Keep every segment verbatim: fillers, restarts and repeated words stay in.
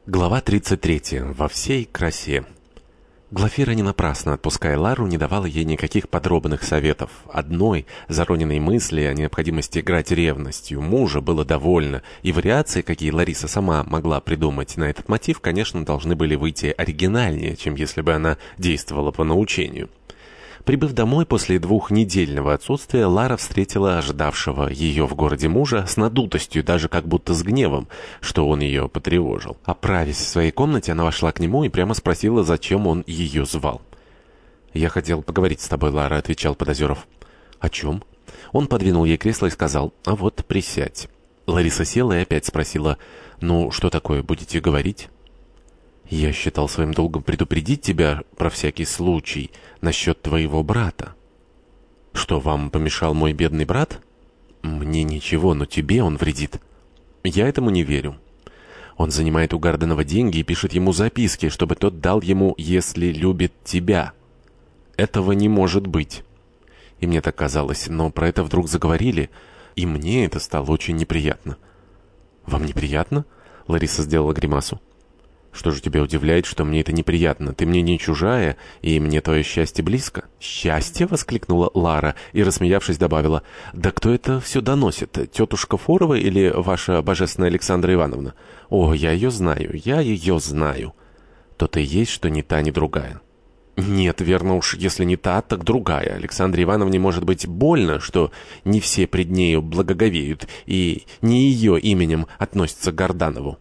Глава тридцать третья. Во всей красе. Глафира не напрасно, отпуская Лару, не давала ей никаких подробных советов. Одной зароненной мысли о необходимости играть ревностью мужа было довольно, и вариации, какие Лариса сама могла придумать на этот мотив, конечно, должны были выйти оригинальнее, чем если бы она действовала по научению. Прибыв домой после двухнедельного отсутствия, Лара встретила ожидавшего ее в городе мужа с надутостью, даже как будто с гневом, что он ее потревожил. Оправясь в своей комнате, она вошла к нему и прямо спросила, зачем он ее звал. «Я хотел поговорить с тобой, Лара», — отвечал Подозеров. «О чем?» Он подвинул ей кресло и сказал: «А вот присядь». Лариса села и опять спросила: «Ну, что такое, будете говорить?» «Я считал своим долгом предупредить тебя про всякий случай насчет твоего брата». «Что, вам помешал мой бедный брат?» «Мне ничего, но тебе он вредит». «Я этому не верю. Он занимает у Гордонова деньги и пишет ему записки, чтобы тот дал ему, если любит тебя. Этого не может быть». И мне так казалось, но про это вдруг заговорили, и мне это стало очень неприятно. «Вам неприятно?» — Лариса сделала гримасу. «Что же тебя удивляет, что мне это неприятно? Ты мне не чужая, и мне твое счастье близко». «Счастье?» — воскликнула Лара и, рассмеявшись, добавила: «Да кто это все доносит? Тетушка Форова или ваша божественная Александра Ивановна? О, я ее знаю, я ее знаю». «То-то и есть, что ни та, ни другая». «Нет, верно уж, если не та, так другая. Александре Ивановне может быть больно, что не все пред нею благоговеют, и не ее именем относятся к Горданову».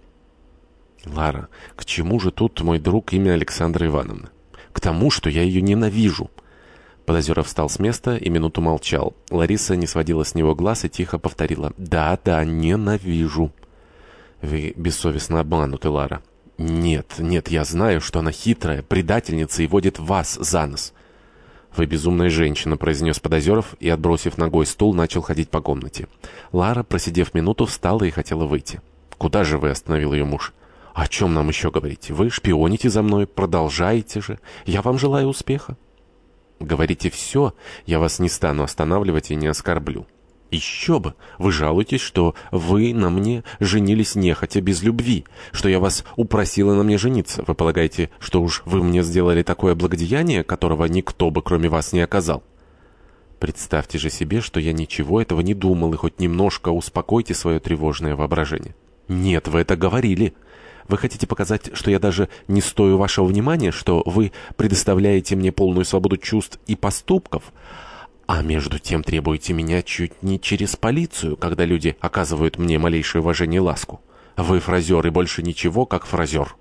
«Лара, к чему же тут, мой друг, имя Александра Ивановна?» «К тому, что я ее ненавижу». Подозеров встал с места и минуту молчал. Лариса не сводила с него глаз и тихо повторила: «Да, да, ненавижу». «Вы бессовестно обмануты, Лара». «Нет, нет, я знаю, что она хитрая, предательница и водит вас за нос». «Вы безумная женщина», — произнес Подозеров и, отбросив ногой стул, начал ходить по комнате. Лара, просидев минуту, встала и хотела выйти. «Куда же вы?» — остановил ее муж. «О чем нам еще говорить? Вы шпионите за мной, продолжаете же. Я вам желаю успеха». «Говорите все, я вас не стану останавливать и не оскорблю». «Еще бы! Вы жалуетесь, что вы на мне женились нехотя, без любви, что я вас упросила на мне жениться. Вы полагаете, что уж вы мне сделали такое благодеяние, которого никто бы кроме вас не оказал?» «Представьте же себе, что я ничего этого не думал, и хоть немножко успокойте свое тревожное воображение». «Нет, вы это говорили. Вы хотите показать, что я даже не стою вашего внимания, что вы предоставляете мне полную свободу чувств и поступков, а между тем требуете меня чуть не через полицию, когда люди оказывают мне малейшее уважение и ласку. Вы фразер и больше ничего, как фразер».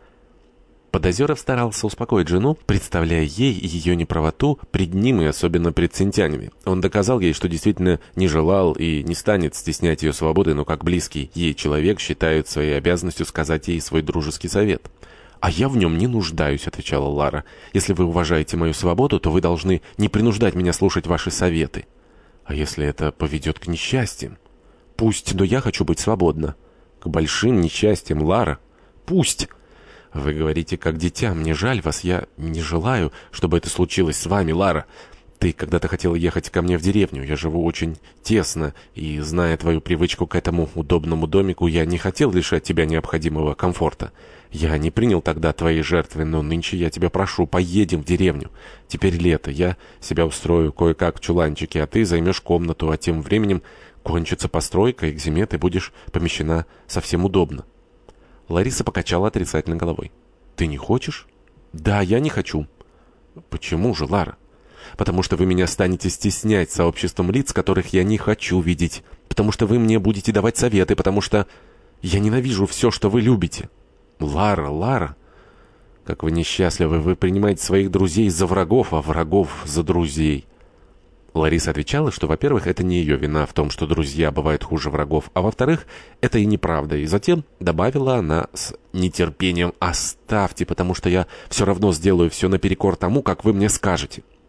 Подозеров старался успокоить жену, представляя ей ее неправоту пред ним и особенно пред синтянами. Он доказал ей, что действительно не желал и не станет стеснять ее свободы, но как близкий ей человек считает своей обязанностью сказать ей свой дружеский совет. «А я в нем не нуждаюсь», — отвечала Лара. «Если вы уважаете мою свободу, то вы должны не принуждать меня слушать ваши советы. А если это поведет к несчастьям?» «Пусть, но я хочу быть свободна». «К большим несчастьям, Лара? Пусть!» «Вы говорите, как дитя. Мне жаль вас. Я не желаю, чтобы это случилось с вами, Лара. Ты когда-то хотела ехать ко мне в деревню. Я живу очень тесно, и, зная твою привычку к этому удобному домику, я не хотел лишать тебя необходимого комфорта. Я не принял тогда твои жертвы, но нынче я тебя прошу, поедем в деревню. Теперь лето. Я себя устрою кое-как в чуланчике, а ты займешь комнату, а тем временем кончится постройка, и к зиме ты будешь помещена совсем удобно». Лариса покачала отрицательно головой. «Ты не хочешь?» «Да, я не хочу». «Почему же, Лара?» «Потому что вы меня станете стеснять сообществом лиц, которых я не хочу видеть. Потому что вы мне будете давать советы. Потому что я ненавижу все, что вы любите». «Лара, Лара, как вы несчастливы. Вы принимаете своих друзей за врагов, а врагов за друзей». Лариса отвечала, что, во-первых, это не ее вина в том, что друзья бывают хуже врагов, а во-вторых, это и неправда. И затем добавила она с нетерпением: «Оставьте, потому что я все равно сделаю все наперекор тому, как вы мне скажете».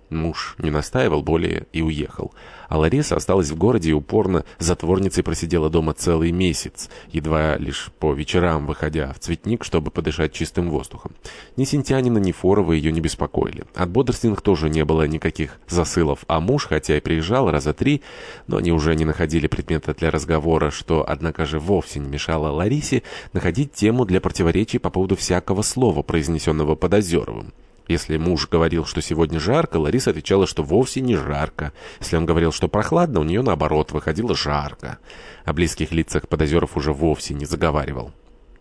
Муж не настаивал более и уехал. А Лариса осталась в городе и упорно затворницей просидела дома целый месяц, едва лишь по вечерам выходя в цветник, чтобы подышать чистым воздухом. Ни Синтянина, ни Форова ее не беспокоили. От Бодростиных тоже не было никаких засылов, а муж, хотя и приезжал раза три, но они уже не находили предмета для разговора, что, однако же, вовсе не мешало Ларисе находить тему для противоречий по поводу всякого слова, произнесенного Подозеровым. Если муж говорил, что сегодня жарко, Лариса отвечала, что вовсе не жарко. Если он говорил, что прохладно, у нее, наоборот, выходило жарко. О близких лицах Подозеров уже вовсе не заговаривал.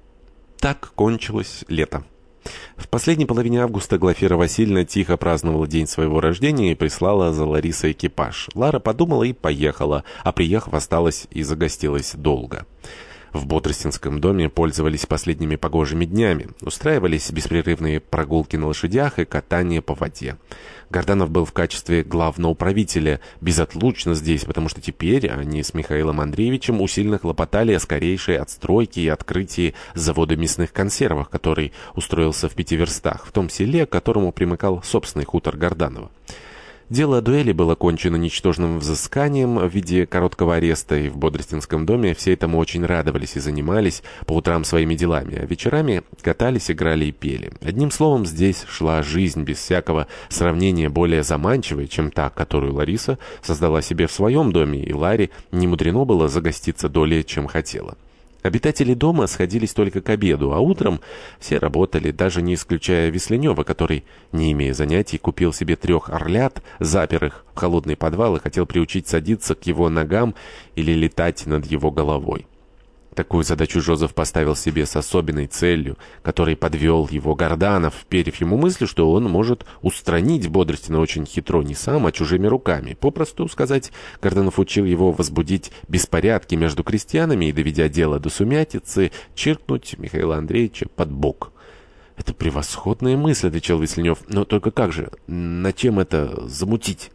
Так кончилось лето. В последней половине августа Глафира Васильевна тихо праздновала день своего рождения и прислала за Ларисой экипаж. Лара подумала и поехала, а приехав, осталась и загостилась долго. В Бодростинском доме пользовались последними погожими днями. Устраивались беспрерывные прогулки на лошадях и катание по воде. Горданов был в качестве главного управителя безотлучно здесь, потому что теперь они с Михаилом Андреевичем усиленно хлопотали о скорейшей отстройке и открытии завода мясных консервов, который устроился в пяти верстах, в том селе, к которому примыкал собственный хутор Горданова. Дело о дуэли было кончено ничтожным взысканием в виде короткого ареста, и в Бодростинском доме все этому очень радовались и занимались по утрам своими делами, а вечерами катались, играли и пели. Одним словом, здесь шла жизнь без всякого сравнения более заманчивая, чем та, которую Лариса создала себе в своем доме, и Ларе не мудрено было загоститься долее, чем хотела. Обитатели дома сходились только к обеду, а утром все работали, даже не исключая Весленева, который, не имея занятий, купил себе трех орлят, запер их в холодный подвал и хотел приучить садиться к его ногам или летать над его головой. Такую задачу Жозеф поставил себе с особенной целью, которой подвел его Горданов, вперев ему мысль, что он может устранить Бодростина очень хитро не сам, а чужими руками. Попросту сказать, Горданов учил его возбудить беспорядки между крестьянами и, доведя дело до сумятицы, чиркнуть Михаила Андреевича под бок. «Это превосходная мысль», — отвечал Весленев. «Но только как же? На чем это замутить?»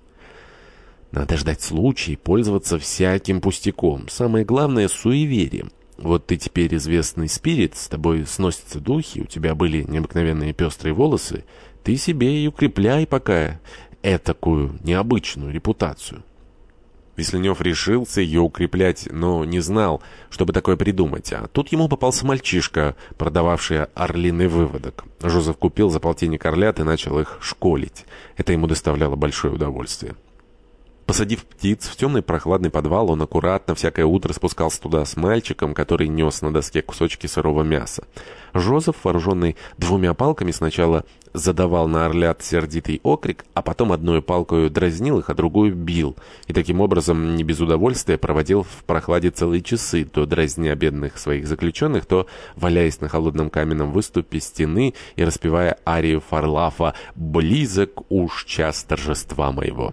«Надо ждать случая и пользоваться всяким пустяком. Самое главное — суеверием. Вот ты теперь известный спирит, с тобой сносятся духи, у тебя были необыкновенные пестрые волосы, ты себе и укрепляй пока этакую необычную репутацию». Весленев решился ее укреплять, но не знал, чтобы такое придумать. А тут ему попался мальчишка, продававший орлиный выводок. Жозеф купил за полтинник орлят и начал их школить. Это ему доставляло большое удовольствие. Посадив птиц в темный прохладный подвал, он аккуратно всякое утро спускался туда с мальчиком, который нес на доске кусочки сырого мяса. Жозеф, вооруженный двумя палками, сначала задавал на орлят сердитый окрик, а потом одной палкой дразнил их, а другую бил. И таким образом, не без удовольствия, проводил в прохладе целые часы, то дразня бедных своих заключенных, то валяясь на холодном каменном выступе стены и распевая арию Фарлафа «Близок уж час торжества моего».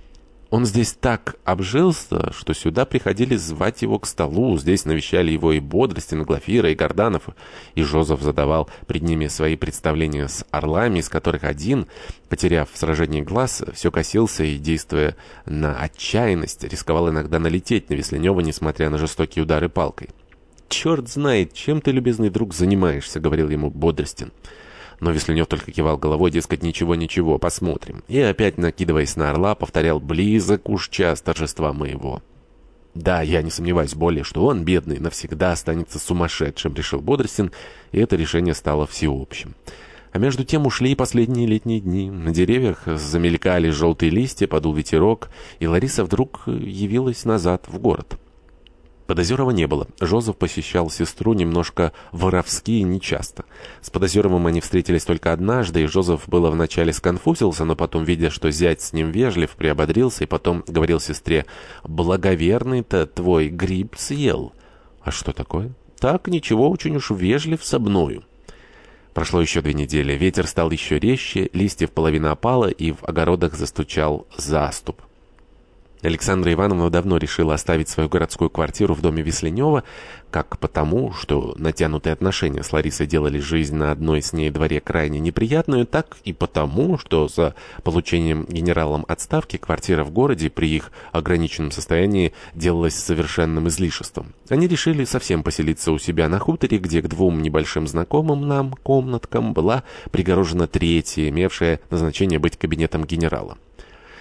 Он здесь так обжился, что сюда приходили звать его к столу. Здесь навещали его и Бодростин, и Глафира, и Горданов. И Жозеф задавал пред ними свои представления с орлами, из которых один, потеряв в сражении глаз, все косился и, действуя на отчаянность, рисковал иногда налететь на Весленева, несмотря на жестокие удары палкой. «Черт знает, чем ты, любезный друг, занимаешься», — говорил ему Бодростин. Но Весленев только кивал головой, дескать, ничего-ничего, посмотрим. И опять, накидываясь на орла, повторял «близок уж час торжества моего». «Да, я не сомневаюсь более, что он, бедный, навсегда останется сумасшедшим», — решил Бодростин, и это решение стало всеобщим. А между тем ушли и последние летние дни. На деревьях замелькали желтые листья, подул ветерок, и Лариса вдруг явилась назад в город. Подозерова не было. Жозеф посещал сестру немножко воровски и нечасто. С Подозеровым они встретились только однажды, и Жозеф было вначале сконфузился, но потом, видя, что зять с ним вежлив, приободрился и потом говорил сестре: «Благоверный-то твой гриб съел». «А что такое?» «Так, ничего, очень уж вежлив со мною». Прошло еще две недели. Ветер стал еще резче, листьев половина опала, и в огородах застучал заступ. Александра Ивановна давно решила оставить свою городскую квартиру в доме Весленева, как потому, что натянутые отношения с Ларисой делали жизнь на одной с ней дворе крайне неприятную, так и потому, что за получением генералом отставки квартира в городе при их ограниченном состоянии делалась совершенным излишеством. Они решили совсем поселиться у себя на хуторе, где к двум небольшим знакомым нам комнаткам была пригорожена третья, имевшая назначение быть кабинетом генерала.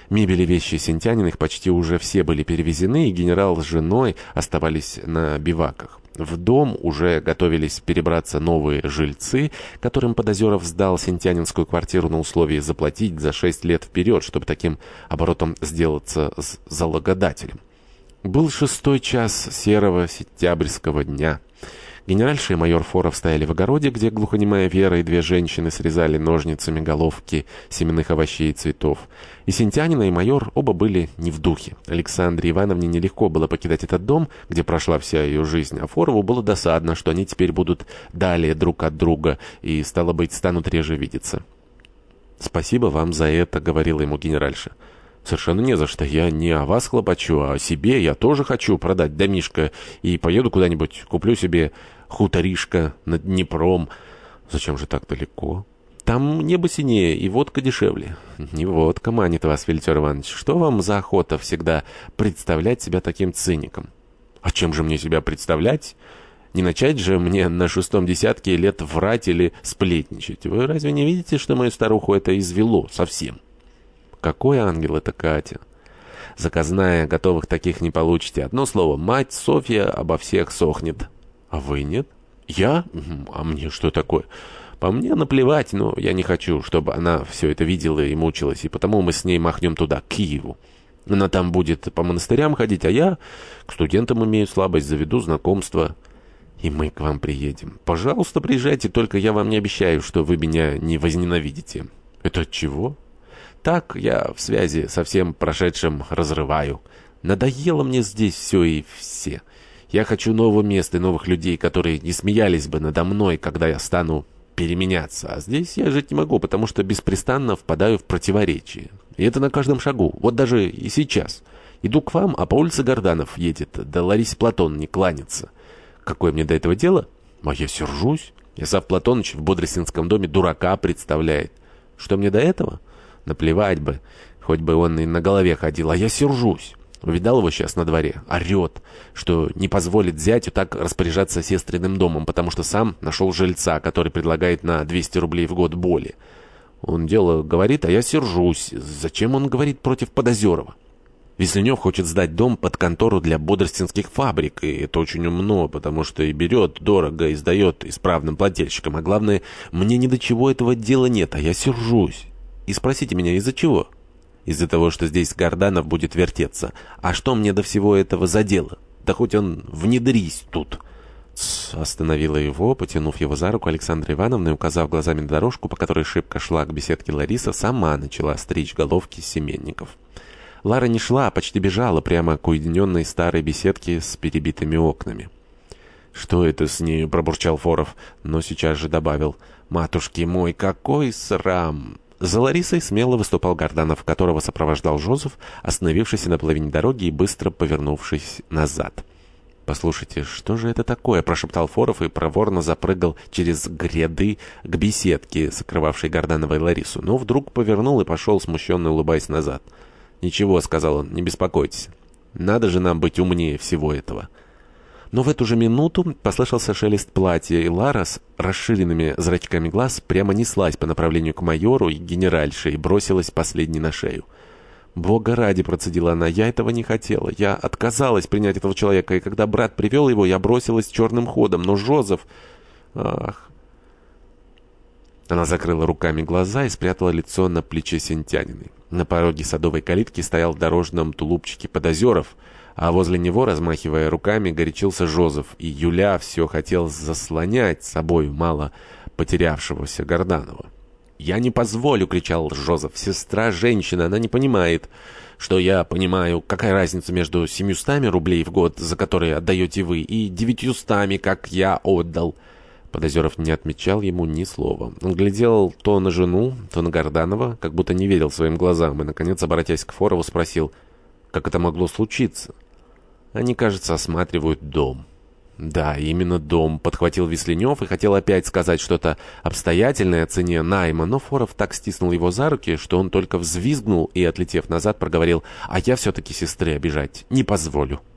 Мебель и вещи Сентяниных почти уже все были перевезены, и генерал с женой оставались на биваках. В дом уже готовились перебраться новые жильцы, которым Подозеров сдал сентянинскую квартиру на условии заплатить за шесть лет вперед, чтобы таким оборотом сделаться с залогодателем. Был шестой час серого сентябрьского дня. Генеральша и майор Форов стояли в огороде, где глухонемая Вера и две женщины срезали ножницами головки семенных овощей и цветов. И Сентянина, и майор оба были не в духе. Александре Ивановне нелегко было покидать этот дом, где прошла вся ее жизнь, а Форову было досадно, что они теперь будут далее друг от друга и, стало быть, станут реже видеться. «Спасибо вам за это», — говорила ему генеральша. «Совершенно не за что. Я не о вас хлопочу, а о себе. Я тоже хочу продать домишко и поеду куда-нибудь, куплю себе хуторишко над Днепром». «Зачем же так далеко?» «Там небо синее и водка дешевле». «Не водка манит вас, Вильтер Иванович. Что вам за охота всегда представлять себя таким циником?» «А чем же мне себя представлять? Не начать же мне на шестом десятке лет врать или сплетничать. Вы разве не видите, что мою старуху это извело совсем?» «Какой ангел это Катя? Заказная, готовых таких не получите. Одно слово, мать Софья обо всех сохнет». «А вы нет?» «Я? А мне что такое? По мне наплевать, но я не хочу, чтобы она все это видела и мучилась, и потому мы с ней махнем туда, к Киеву. Она там будет по монастырям ходить, а я к студентам имею слабость, заведу знакомство. И мы к вам приедем. Пожалуйста, приезжайте, только я вам не обещаю, что вы меня не возненавидите». «Это от чего?» «Так я в связи со всем прошедшим разрываю. Надоело мне здесь все и все. Я хочу нового места и новых людей, которые не смеялись бы надо мной, когда я стану переменяться. А здесь я жить не могу, потому что беспрестанно впадаю в противоречие. И это на каждом шагу. Вот даже и сейчас. Иду к вам, а по улице Горданов едет, да Ларисе Платон не кланяется. Какое мне до этого дело? А я сержусь. Исаак Платоныч в Бодростинском доме дурака представляет. Что мне до этого? Наплевать бы, хоть бы он и на голове ходил, а я сержусь. Увидал его сейчас на дворе, орет, что не позволит зятю так распоряжаться сестриным домом, потому что сам нашел жильца, который предлагает на двести рублей в год боли. Он дело говорит, а я сержусь. Зачем он говорит против Подозерова? Весленев хочет сдать дом под контору для бодростинских фабрик, и это очень умно, потому что и берет дорого, и сдает исправным плательщикам, а главное, мне ни до чего этого дела нет, а я сержусь. И спросите меня, из-за чего? Из-за того, что здесь Горданов будет вертеться. А что мне до всего этого за дело? Да хоть он внедрись тут. Тс, остановила его, потянув его за руку, Александра Ивановна, и, указав глазами на дорожку, по которой шибко шла к беседке Лариса, сама начала стричь головки семенников. Лара не шла, а почти бежала прямо к уединенной старой беседке с перебитыми окнами. «Что это с нею?» — пробурчал Форов, но сейчас же добавил: «Матушки мой, какой срам!» За Ларисой смело выступал Горданов, которого сопровождал Жозеф, остановившийся на половине дороги и быстро повернувшись назад. «Послушайте, что же это такое?» — прошептал Форов и проворно запрыгал через гряды к беседке, сокрывавшей Горданова и Ларису, но вдруг повернул и пошел, смущенно улыбаясь, назад. «Ничего», — сказал он, — «не беспокойтесь. Надо же нам быть умнее всего этого». Но в эту же минуту послышался шелест платья, и Лара с расширенными зрачками глаз прямо неслась по направлению к майору и генеральше и бросилась последней на шею. «Бога ради», — процедила она, — «я этого не хотела. Я отказалась принять этого человека, и когда брат привел его, я бросилась черным ходом. Но Жозеф... Ах...» Она закрыла руками глаза и спрятала лицо на плече Сентяниной. На пороге садовой калитки стоял в дорожном тулупчике Подозеров, а возле него, размахивая руками, горячился Жозеф, и Юля все хотел заслонять собою мало потерявшегося Горданова. «Я не позволю!» — кричал Жозеф. «Сестра женщина, она не понимает, что я понимаю. Какая разница между семьюстами рублей в год, за которые отдаете вы, и девятьюстами, как я отдал?» Подозеров не отмечал ему ни слова. Он глядел то на жену, то на Горданова, как будто не верил своим глазам, и, наконец, обратясь к Форову, спросил: «Как это могло случиться?» «Они, кажется, осматривают дом». «Да, именно дом», — подхватил Весленев и хотел опять сказать что-то обстоятельное о цене найма, но Форов так стиснул его за руки, что он только взвизгнул и, отлетев назад, проговорил: «А я все-таки сестры обижать не позволю».